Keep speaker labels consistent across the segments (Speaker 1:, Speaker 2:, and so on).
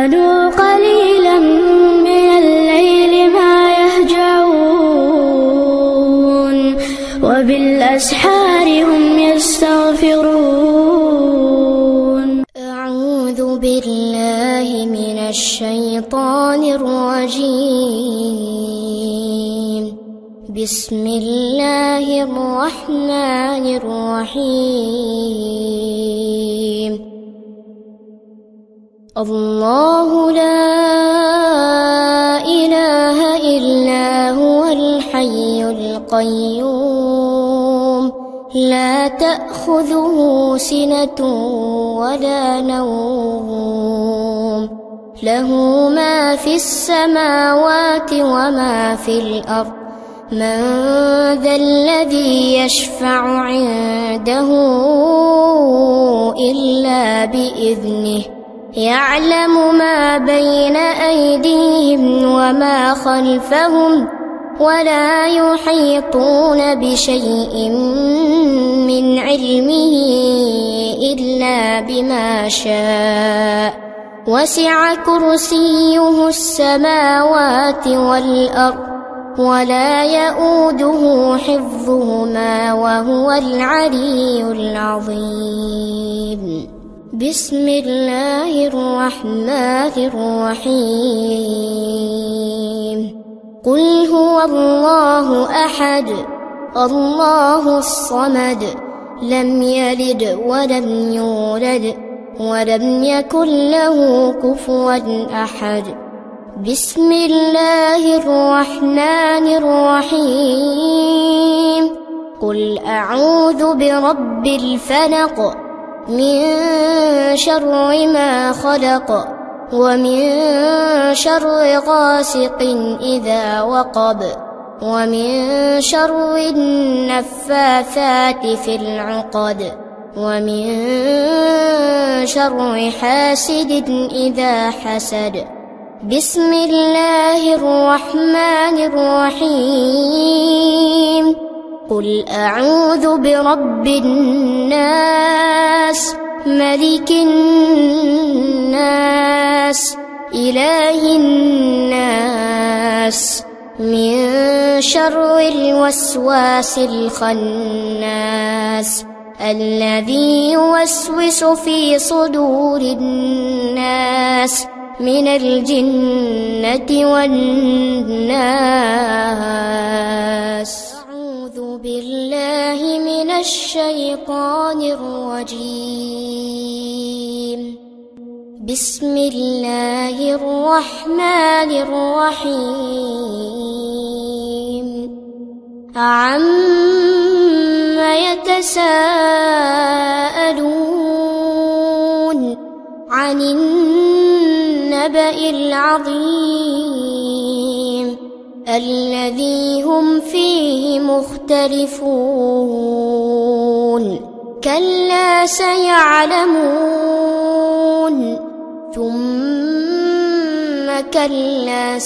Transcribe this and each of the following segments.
Speaker 1: كانوا قليلا من الليل ما يهجعون وبالأسحار هم يستغفرون. أعوذ بالله من الشيطان الرجيم. بسم الله الرحمن الرحيم. الله لا إله إلا هو الحي القيوم لا تأخذه سنة ولا نوم له ما في السماوات وما في الأرض من ذا الذي يشفع عنده إلا بإذنه يعلم ما بين أيديهم وما خلفهم ولا يحيطون بشيء من علمه إلا بما شاء وسع كرسيه السماوات والأرض ولا يؤوده حفظهما وهو العلي العظيم. بسم الله الرحمن الرحيم. قل هو الله أحد الله الصمد لم يلد ولم يولد ولم يكن له كفوا أحد. بسم الله الرحمن الرحيم. قل أعوذ برب الفلق من شر ما خلق ومن شر غاسق إذا وقب ومن شر النفاثات في العقد ومن شر حاسد إذا حسد. بسم الله الرحمن الرحيم. قل أعوذ برب الناس ملك الناس إله الناس من شر الوسواس الخناس الذي يوسوس في صدور الناس من الجنة والناس. أعوذ بالله من الشيطان الرجيم. بسم الله الرحمن الرحيم. عما يتساءلون عن النبأ العظيم الذي هم فيه مختلفون. كلا سيعلمون ثم كلا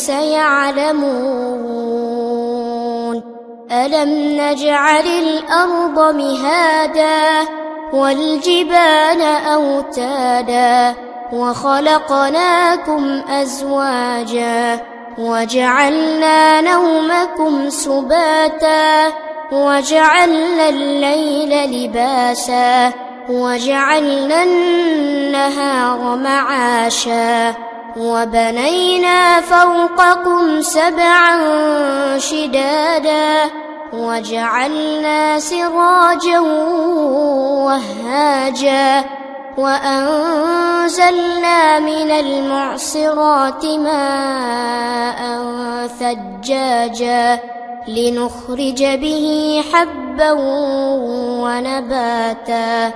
Speaker 1: سيعلمون. ألم نجعل الأرض مهادا والجبال أوتادا وخلقناكم أزواجا وجعلنا نومكم سباتا وجعلنا الليل لباسا وجعلنا النهار معاشا وبنينا فوقكم سبعا شدادا وجعلنا سراجا وهاجا وأنزلنا من المعصرات ماء ثجاجا لنخرج به حبا ونباتا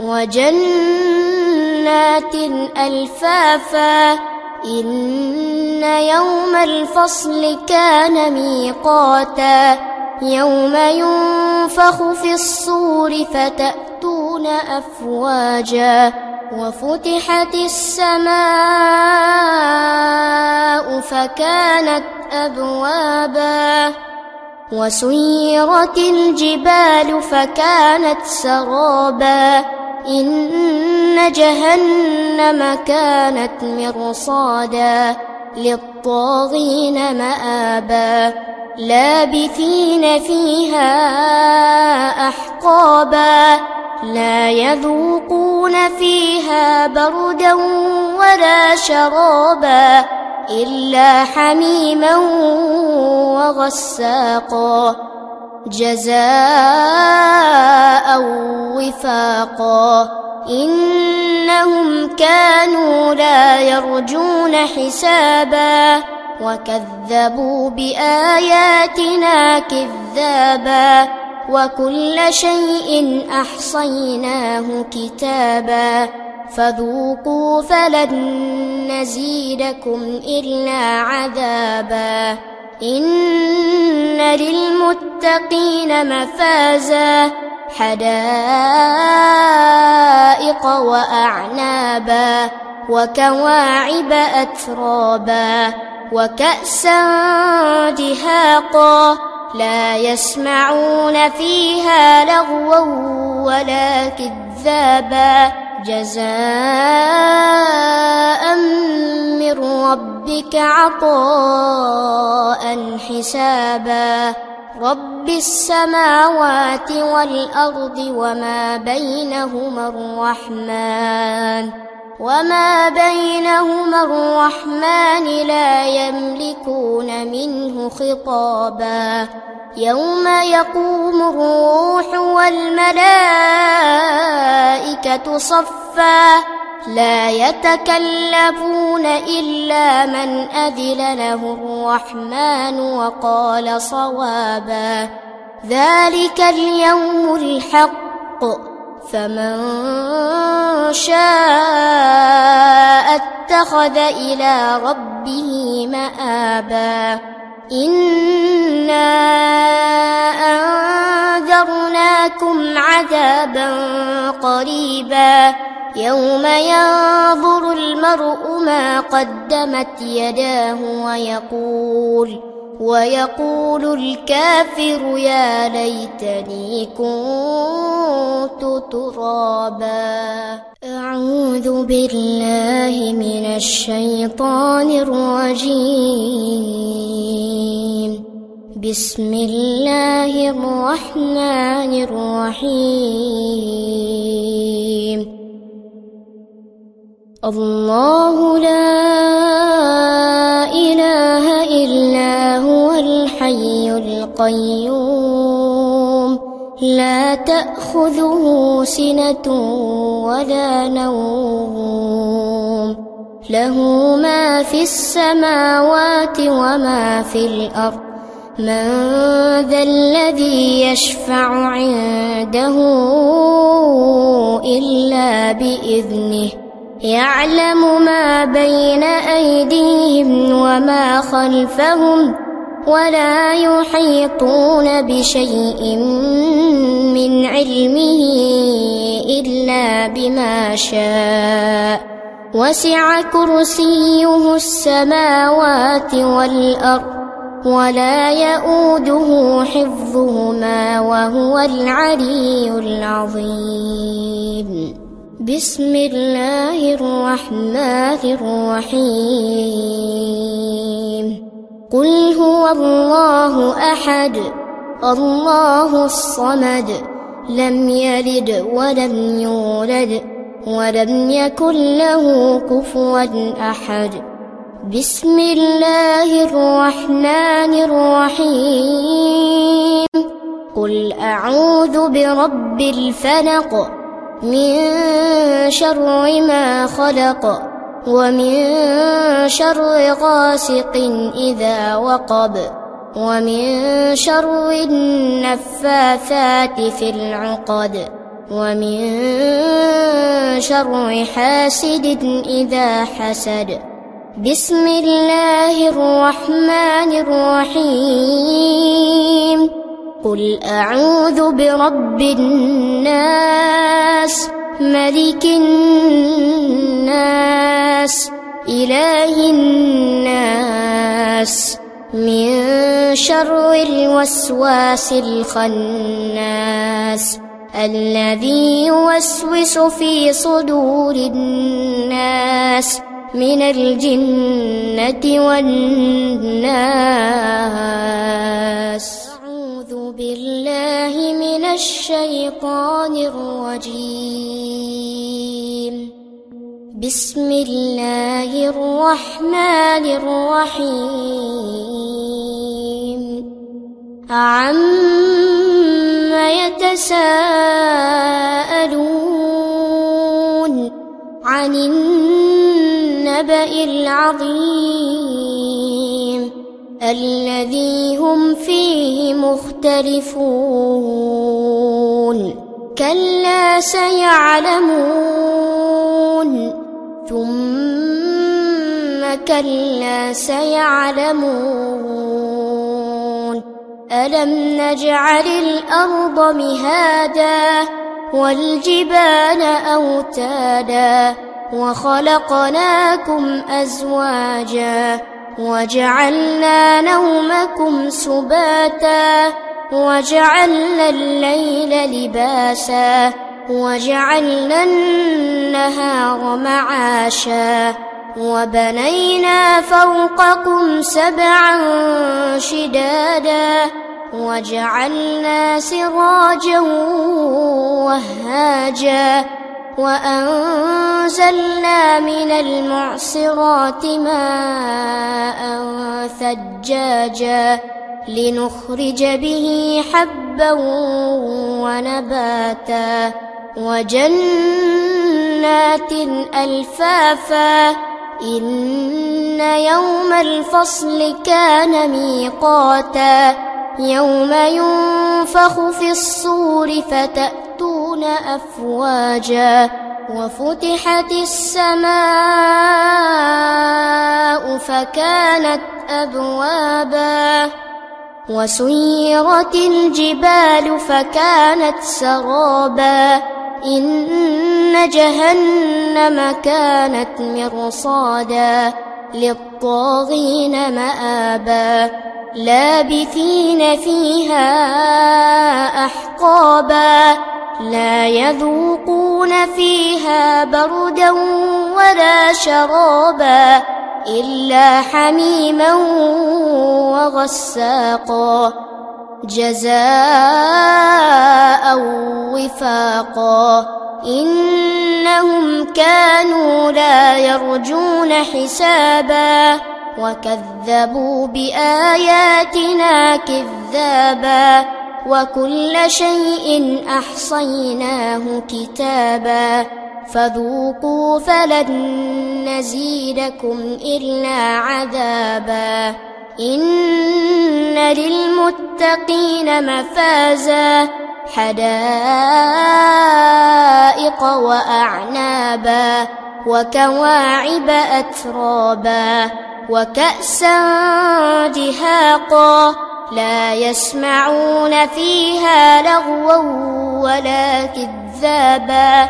Speaker 1: وجنات ألفافا. إن يوم الفصل كان ميقاتا يوم ينفخ في الصور فتأتون أفواجا وفتحت السماء فكانت أبوابا وسيرت الجبال فكانت سرابا إن جهنم كانت مرصادا للطاغين مآبا لابثين فيها أحقابا لا يذوقون فيها بردا ولا شرابا إلا حميما وغساقا جزاء وفاقا إنهم كانوا لا يرجون حسابا وكذبوا بآياتنا كذابا وكل شيء أحصيناه كتابا فذوقوا فلن نزيدكم إلا عذابا إن للمتقين مفازا حدائق وأعنابا وكواعب أترابا وكأسا دهاقا لا يسمعون فيها لغوا ولا كذابا جزاء من ربك عطاء حسابا رب السماوات والأرض وما بينهما الرحمن لا يملكون منه خطابا يوم يقوم الروح والملائكة صفا لا يتكلمون إلا من أذن له الرحمن وقال صوابا ذلك اليوم الحق فمن شاء اتخذ إلى ربه مآبا إنا أنذرناكم عذابا قريبا يوم ينظر المرء ما قدمت يداه ويقول الكافر يا ليتني كنت ترابا أعوذ بالله من الشيطان الرجيم بسم الله الرحمن الرحيم الله لا إله إلا هو الحي القيوم لا تأخذه سنة ولا نوم له ما في السماوات وما في الأرض من ذا الذي يشفع عنده إلا بإذنه يعلم ما بين أيديهم وما خلفهم ولا يحيطون بشيء من علمه إلا بما شاء وسع كرسيه السماوات والأرض ولا يؤوده حفظهما وهو العلي العظيم بسم الله الرحمن الرحيم قل هو الله أحد الله الصمد لم يلد ولم يولد ولم يكن له كفوا أحد بسم الله الرحمن الرحيم قل أعوذ برب الفلق من شر ما خلق ومن شر غاسق إذا وقب ومن شر النفاثات في العقد ومن شر حاسد إذا حسد بسم الله الرحمن الرحيم قل أعوذ برب الناس ملك الناس إله الناس من شر الوسواس الخناس الذي يوسوس في صدور الناس من الجنة والناس. أعوذ بالله من الشيطان الرجيم. بسم الله الرحمن الرحيم. عما يتساءلون عن النبأ العظيم الذي هم فيه مختلفون. كلا سيعلمون ثم كلا سيعلمون. ألم نجعل الأرض مهادا والجبال أوتادا وخلقناكم أزواجا وجعلنا نومكم سباتا وجعلنا الليل لباسا وجعلنا النهار معاشا وبنينا فوقكم سبعا شدادا وجعلنا سراجا وهاجا وأنزلنا من المعصرات ماء ثجاجا لنخرج به حبا ونباتا وجنات ألفافا. إن يوم الفصل كان ميقاتا. يوم ينفخ في الصور فتأتون أفواجا وفتحت السماء فكانت أبوابا وسيرت الجبال فكانت سرابا. إن جهنم كانت مرصادا للطاغين مآبا لابثين فيها أحقابا لا يذوقون فيها بردا ولا شرابا إلا حميما وغساقا جزاء وفاقا. إنهم كانوا لا يرجون حسابا وكذبوا بآياتنا كذابا وكل شيء أحصيناه كتابا فذوقوا فلن نزيدكم إلا عذابا. إن للمتقين مفازا حدائق وأعنابا وكواعب أترابا وكأسا دهاقا لا يسمعون فيها لغوا ولا كذابا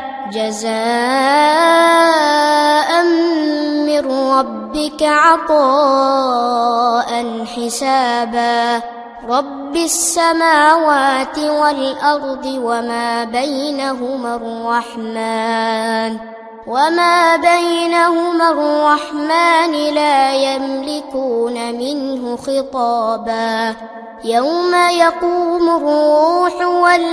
Speaker 1: جزاء من ربك عطاء حسابا. رب السماوات والأرض وما بينهما الرحمن لا يملكون منه خطابا. يوم يقوم الروح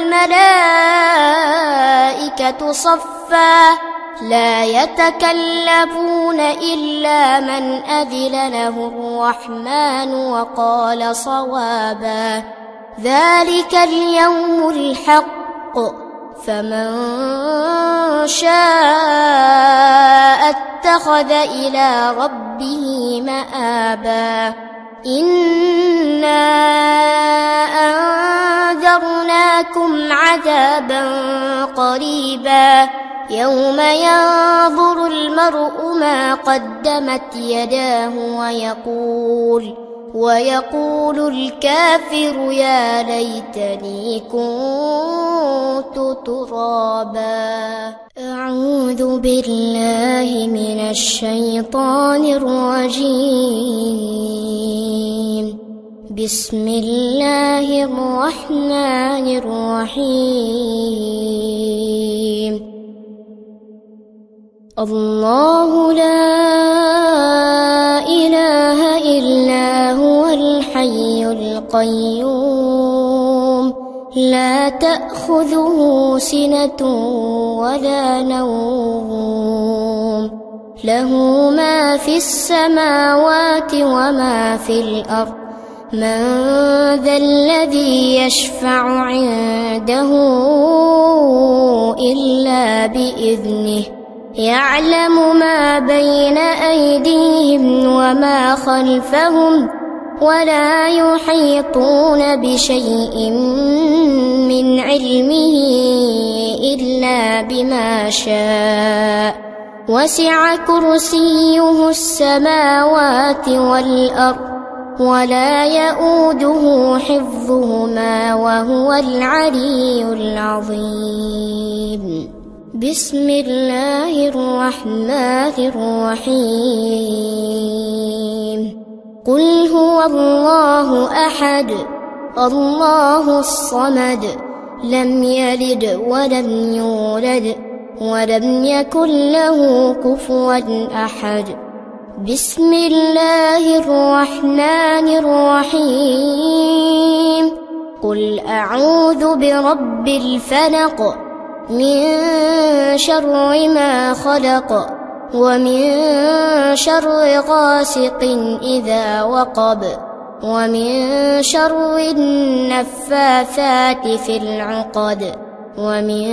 Speaker 1: والملائكة صفا لا يتكلمون إلا من أذن له الرحمن وقال صوابا. ذلك اليوم الحق فمن شاء اتخذ إلى ربه مآبا. إنا أنذرناكم عذابا قريبا يوم ينظر المرء ما قدمت يداه ويقول الكافر يا ليتني كنت ترابا. أعوذ بالله من الشيطان الرجيم. بسم الله الرحمن الرحيم الله لا إله إلا هو الحي القيوم لا تأخذه سنة ولا نوم له ما في السماوات وما في الأرض من ذا الذي يشفع عنده إلا بإذنه يعلم ما بين أيديهم وما خلفهم ولا يحيطون بشيء من علمه إلا بما شاء وسع كرسيه السماوات والأرض ولا يؤوده حفظهما وهو العلي العظيم بسم الله الرحمن الرحيم قل هو الله أحد الله الصمد لم يلد ولم يولد ولم يكن له كفوا أحد بسم الله الرحمن الرحيم قل أعوذ برب الفلق من شر ما خلق ومن شر غاسق إذا وقب ومن شر النفاثات في العقد ومن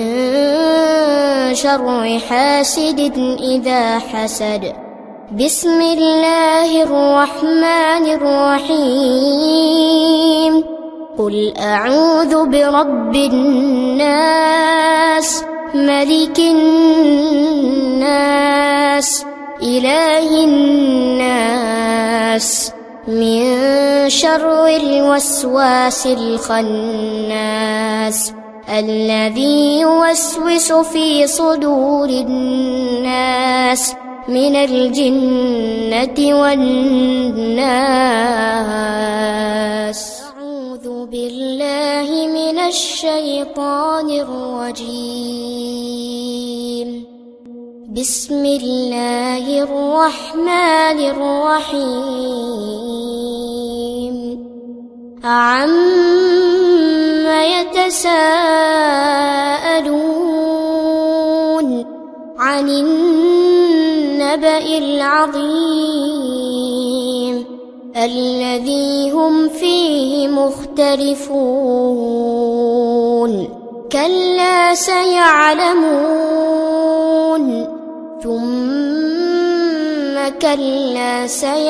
Speaker 1: شر حاسد إذا حسد بسم الله الرحمن الرحيم قل أعوذ برب الناس ملك الناس إله الناس من شر الوسواس الخناس الذي يوسوس في صدور الناس من الجنة والناس أعوذ بالله من الشيطان الرجيم بسم الله الرحمن الرحيم عما يتساءلون عن النبأ العظيم الذي هم فيه مختلفون كلا سيعلمون ثم كلا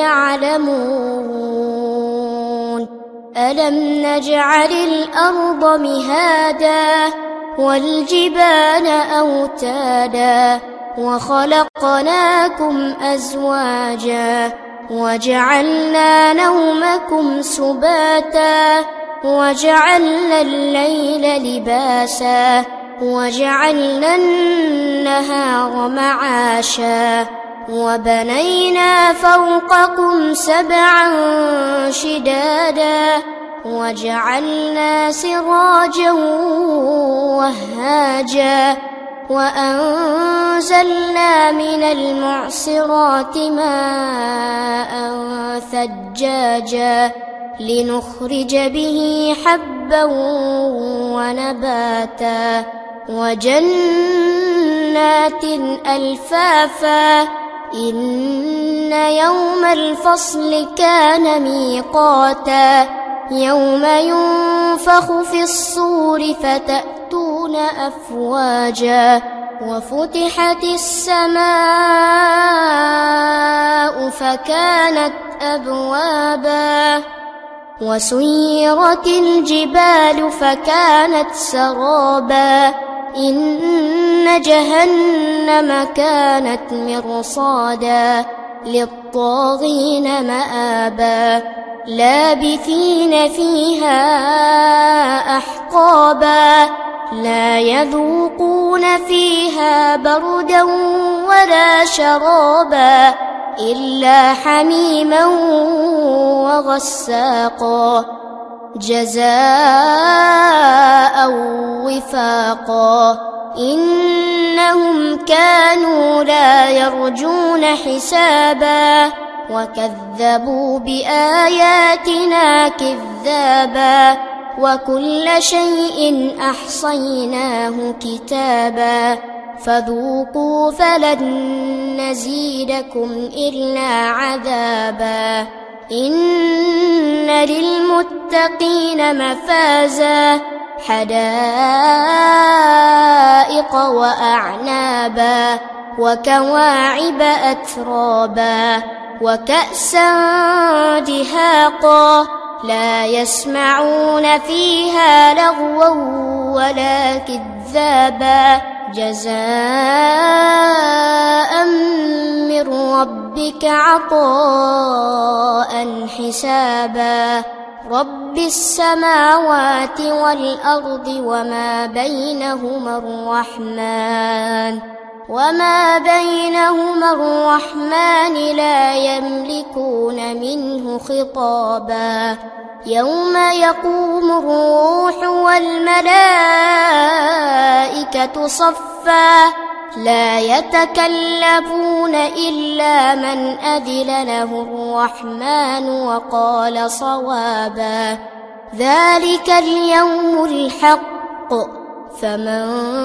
Speaker 1: سيعلمون ألم نجعل الأرض مهادا والجبال أوتادا وخلقناكم أزواجا وجعلنا نومكم سباتا وجعلنا الليل لباسا وجعلنا النهار معاشا وبنينا فوقكم سبعا شدادا وجعلنا سراجا وهاجا وأنزلنا من المعصرات ماء ثجاجا لنخرج به حبا ونباتا وجنات ألفافا إن يوم الفصل كان ميقاتا يوم ينفخ في الصور فتأتون أفواجا وفتحت السماء فكانت أبوابا وسيرت الجبال فكانت سرابا إن جهنم كانت مرصادا للطاغين مآبا لابثين فيها أحقابا لا يذوقون فيها بردا ولا شرابا إلا حميما وغساقا جزاء وفاقا إنهم كانوا لا يرجون حسابا وكذبوا بآياتنا كذابا وكل شيء أحصيناه كتابا فذوقوا فلن نزيدكم إلا عذابا إن للمتقين مفازا حدائق وأعنابا وكواعب أترابا وكأسا دهاقا لا يسمعون فيها لغوا ولا كذابا جزاء من ربك عطاء حسابا رب السماوات والأرض وما بينهما الرحمن لا يملكون منه خطابا يوم يقوم الروح والملائكة صفا لا يتكلمون إلا من أذن له الرحمن وقال صوابا ذلك اليوم الحق فمن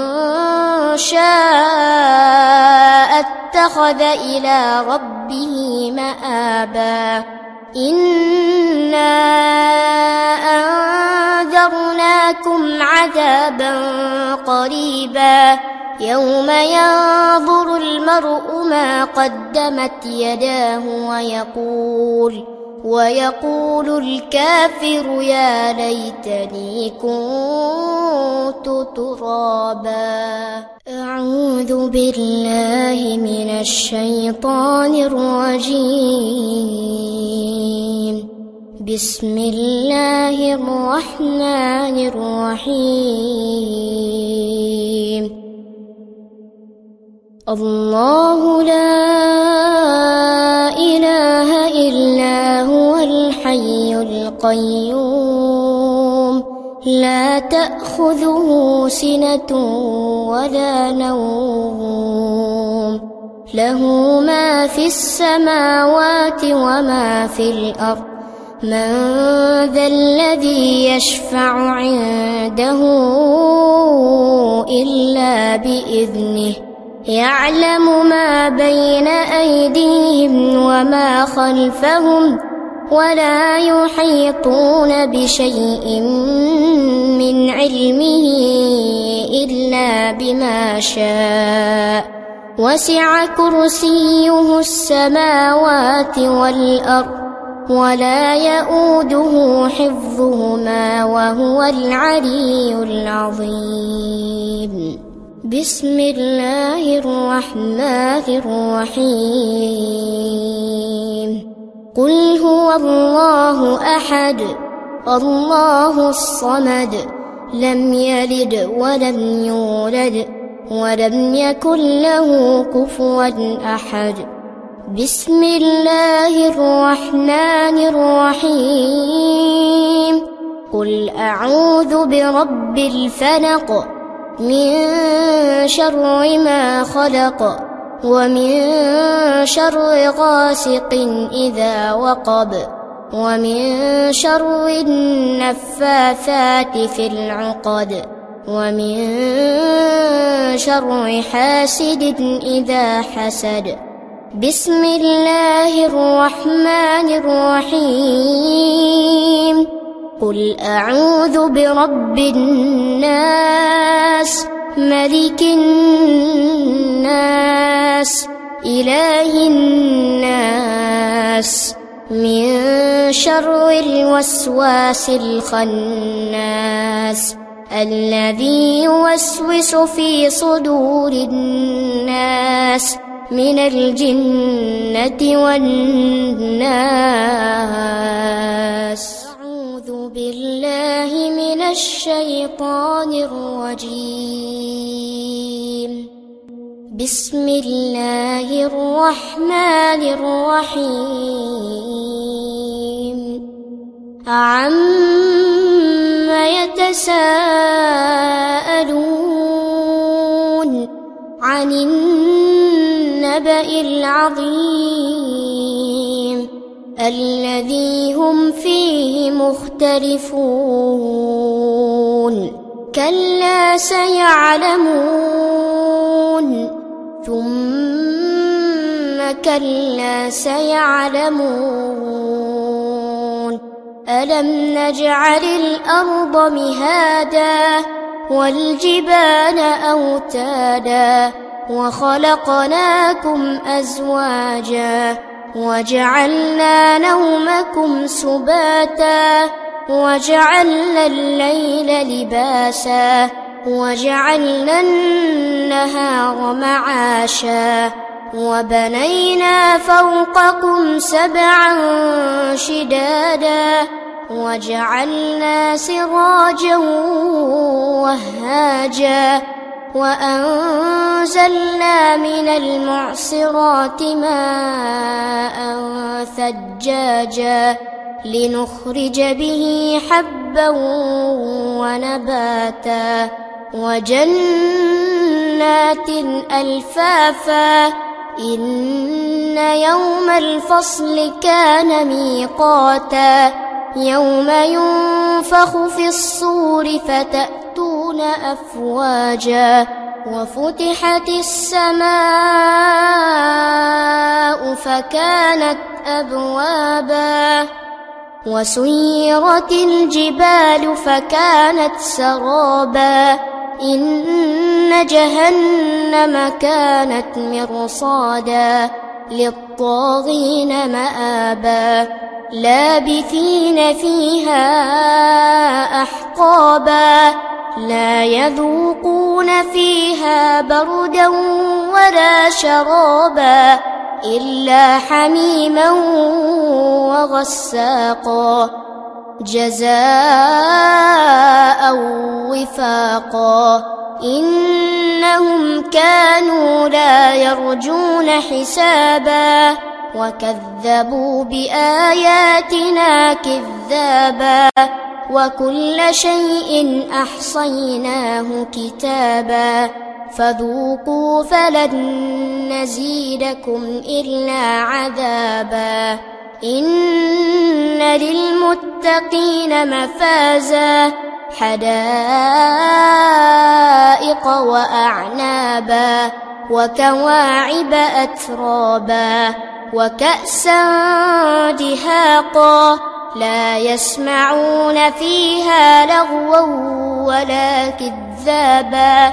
Speaker 1: شاء اتخذ إلى ربه مآبا إنا أنذرناكم عذابا قريبا يوم ينظر المرء ما قدمت يداه ويقول الكافر يا ليتني كنت ترابا أعوذ بالله من الشيطان الرجيم بسم الله الرحمن الرحيم الله لا إله إلا هو الحي القيوم لا تأخذه سنة ولا نوم له ما في السماوات وما في الأرض من ذا الذي يشفع عنده إلا بإذنه يعلم ما بين أيديهم وما خلفهم ولا يحيطون بشيء من علمه إلا بما شاء وسع كرسيه السماوات والأرض ولا يؤوده حفظهما وهو العلي العظيم بسم الله الرحمن الرحيم قل هو الله أحد الله الصمد لم يلد ولم يولد ولم يكن له كفوا أحد بسم الله الرحمن الرحيم قل أعوذ برب الفلق من شر ما خلق ومن شر غاسق إذا وقب ومن شر النفاثات في العقد ومن شر حاسد إذا حسد بسم الله الرحمن الرحيم قل أعوذ برب الناس ملك الناس إله الناس من شر الوسواس الخناس الذي يوسوس في صدور الناس من الجنة والناس أعوذ بالله من الشيطان الرجيم بسم الله الرحمن الرحيم عما يتساءلون عن النبأ العظيم الذي هم فيه مختلفون كلا سيعلمون ثم كلا سيعلمون ألم نجعل الأرض مهادا والجبال أوتادا وخلقناكم أزواجا وجعلنا نومكم سباتا وجعلنا الليل لباسا وجعلنا النهار معاشا وبنينا فوقكم سبعا شدادا وجعلنا سراجا وهاجا وأنزلنا من المعصرات ماء ثجاجا لنخرج به حبا ونباتا وجنات ألفافا إن يوم الفصل كان ميقاتا يوم ينفخ في الصور فتأتون أفواجا وفتحت السماء فكانت أبوابا وسيرت الجبال فكانت سرابا إن جهنم كانت مرصادا للطاغين مآبا لابثين فيها أحقابا لا يذوقون فيها بردا ولا شرابا إلا حميما وغساقا جزاء وفاقا إنهم كانوا لا يرجون حسابا وكذبوا بآياتنا كذابا وكل شيء أحصيناه كتابا فذوقوا فلن نزيدكم إلا عذابا إن للمتقين مفازا حدائق وأعنابا وكواعب أترابا وكأسا دهاقا لا يسمعون فيها لغوا ولا كذابا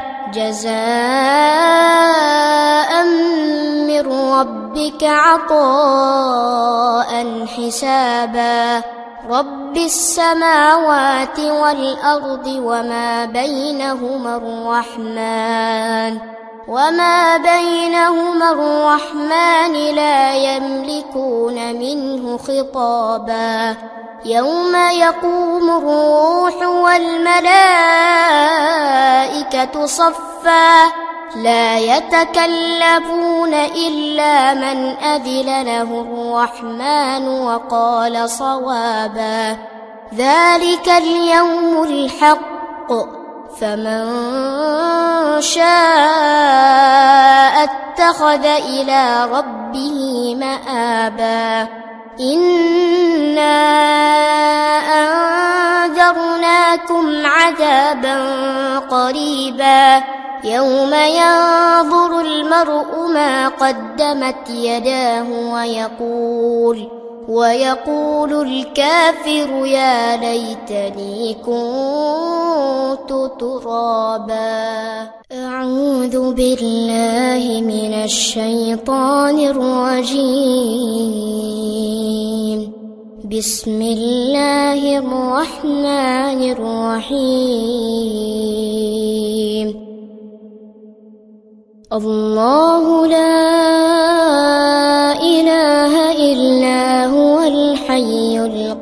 Speaker 1: جزاء من ربك عطاء حسابا رب السماوات والأرض وما بينهما الرحمن لا يملكون منه خطابا يوم يقوم الروح والملائكة صفا لا يتكلمون إلا من أذن له الرحمن وقال صوابا ذلك اليوم الحق فمن شاء اتخذ إلى ربه مآبا إنا أنذرناكم عذابا قريبا يوم ينظر المرء ما قدمت يداه ويقول الكافر يا ليتني كنت ترابا أعوذ بالله من الشيطان الرجيم بسم الله الرحمن الرحيم الله لا إله إلا هو الحي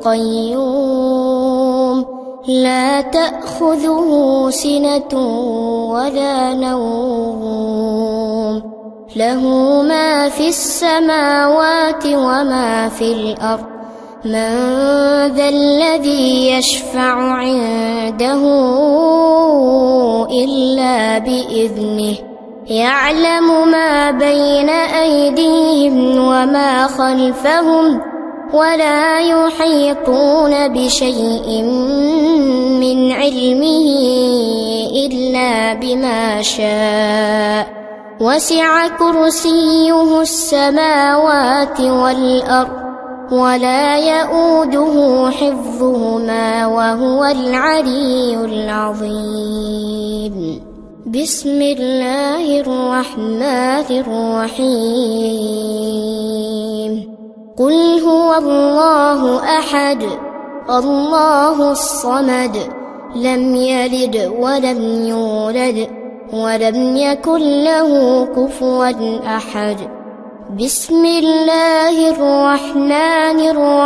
Speaker 1: القيوم لا تأخذه سنة ولا نوم له ما في السماوات وما في الأرض من ذا الذي يشفع عنده إلا بإذنه يعلم ما بين أيديهم وما خلفهم ولا يحيطون بشيء من علمه إلا بما شاء وسع كرسيه السماوات والأرض ولا يؤوده حفظهما وهو العلي العظيم. بسم الله الرحمن الرحيم. قل هو الله أحد الله الصمد لم يلد ولم يولد ولم يكن له كفوا أحد. بسم الله الرحمن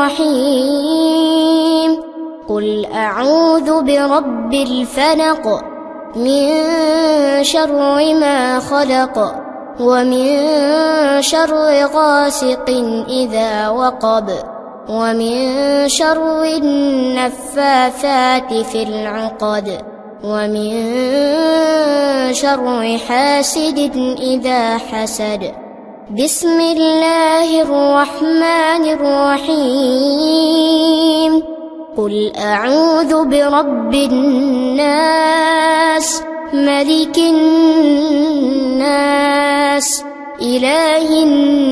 Speaker 1: الرحيم. قل أعوذ برب الفلق من شر ما خلق ومن شر غاسق إذا وقب ومن شر النفاثات في العقد ومن شر حاسد إذا حسد. بسم الله الرحمن الرحيم. قل أعوذ برب الناس ملك الناس إله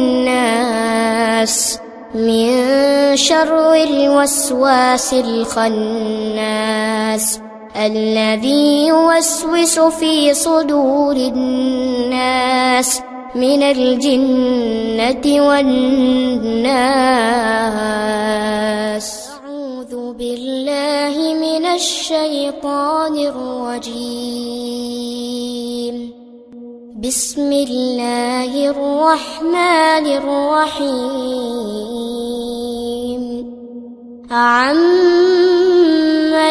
Speaker 1: الناس من شر الوسواس الخناس الذي يوسوس في صدور الناس من الجنة والناس. أعوذ بالله من الشيطان الرجيم. بسم الله الرحمن الرحيم. عما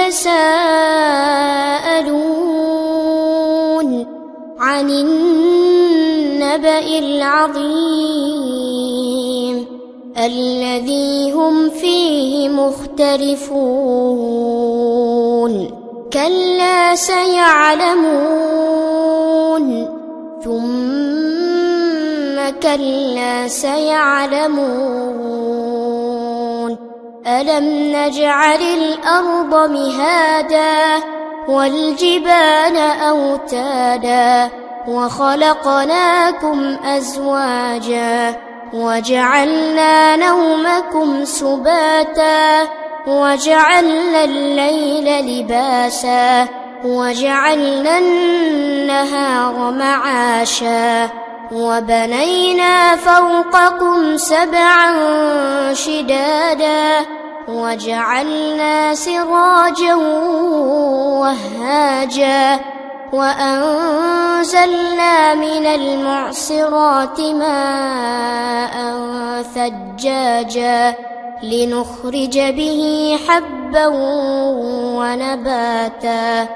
Speaker 1: يتساءلون عن النبأ العظيم الذي هم فيه مختلفون. كلا سيعلمون ثم كلا سيعلمون. ألم نجعل الأرض مهادا والجبال أوتادا وخلقناكم أزواجا وجعلنا نومكم سباتا وجعلنا الليل لباسا وجعلنا النهار معاشا وبنينا فوقكم سبعا شدادا وجعلنا سراجا وهاجا وأنزلنا من المعصرات ماء ثجاجا لنخرج به حبا ونباتا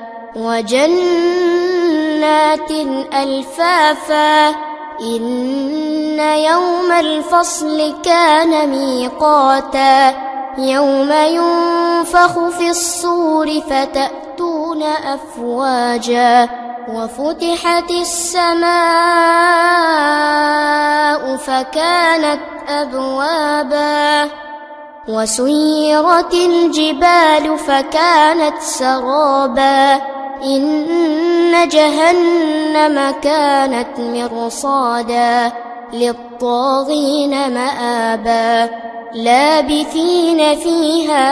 Speaker 1: وجنات ألفافا. إن يوم الفصل كان ميقاتا يوم ينفخ في الصور فتأتون أفواجا وفتحت السماء فكانت أبوابا وسيرت الجبال فكانت سرابا. إن جهنم كانت مرصادا للطاغين مآبا لابثين فيها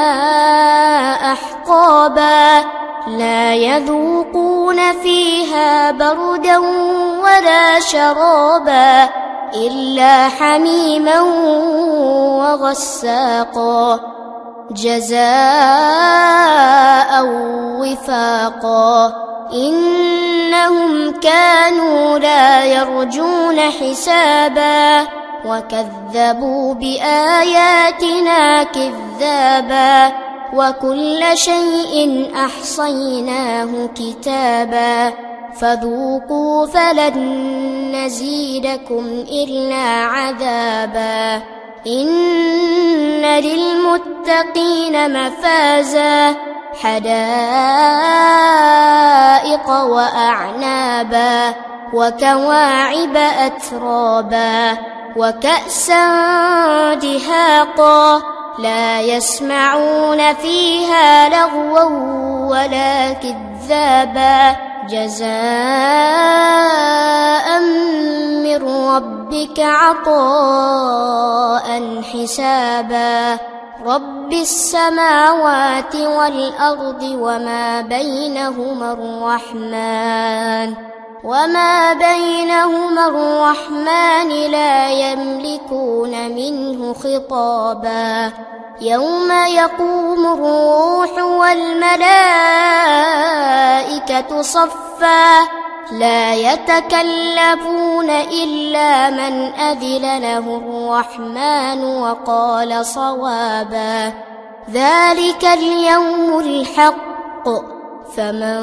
Speaker 1: أحقابا لا يذوقون فيها بردا ولا شرابا إلا حميما وغساقا جزاء وفاقا. إنهم كانوا لا يرجون حسابا وكذبوا بآياتنا كذابا وكل شيء أحصيناه كتابا فذوقوا فلن نزيدكم إلا عذابا إن للمتقين مفازا حدائق وأعنابا وكواعب أترابا وكأسا دهاقا لا يسمعون فيها لغوا ولا كذابا جزاء من ربك عطاء حسابا رب السماوات والأرض وما بينهما الرحمن لا يملكون منه خطابا يوم يقوم الروح والملائكة صفا لا يتكلمون إلا من أذن له الرحمن وقال صوابا ذلك اليوم الحق فمن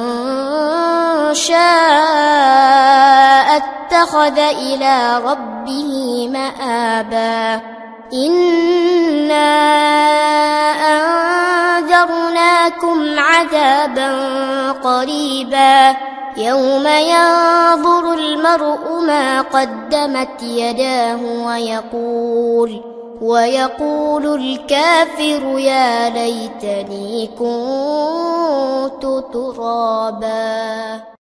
Speaker 1: شاء اتخذ إلى ربه مآبا إنا أنذرناكم عذابا قريبا يوم ينظر المرء ما قدمت يداه ويقول الكافر يا ليتني كنت ترابا.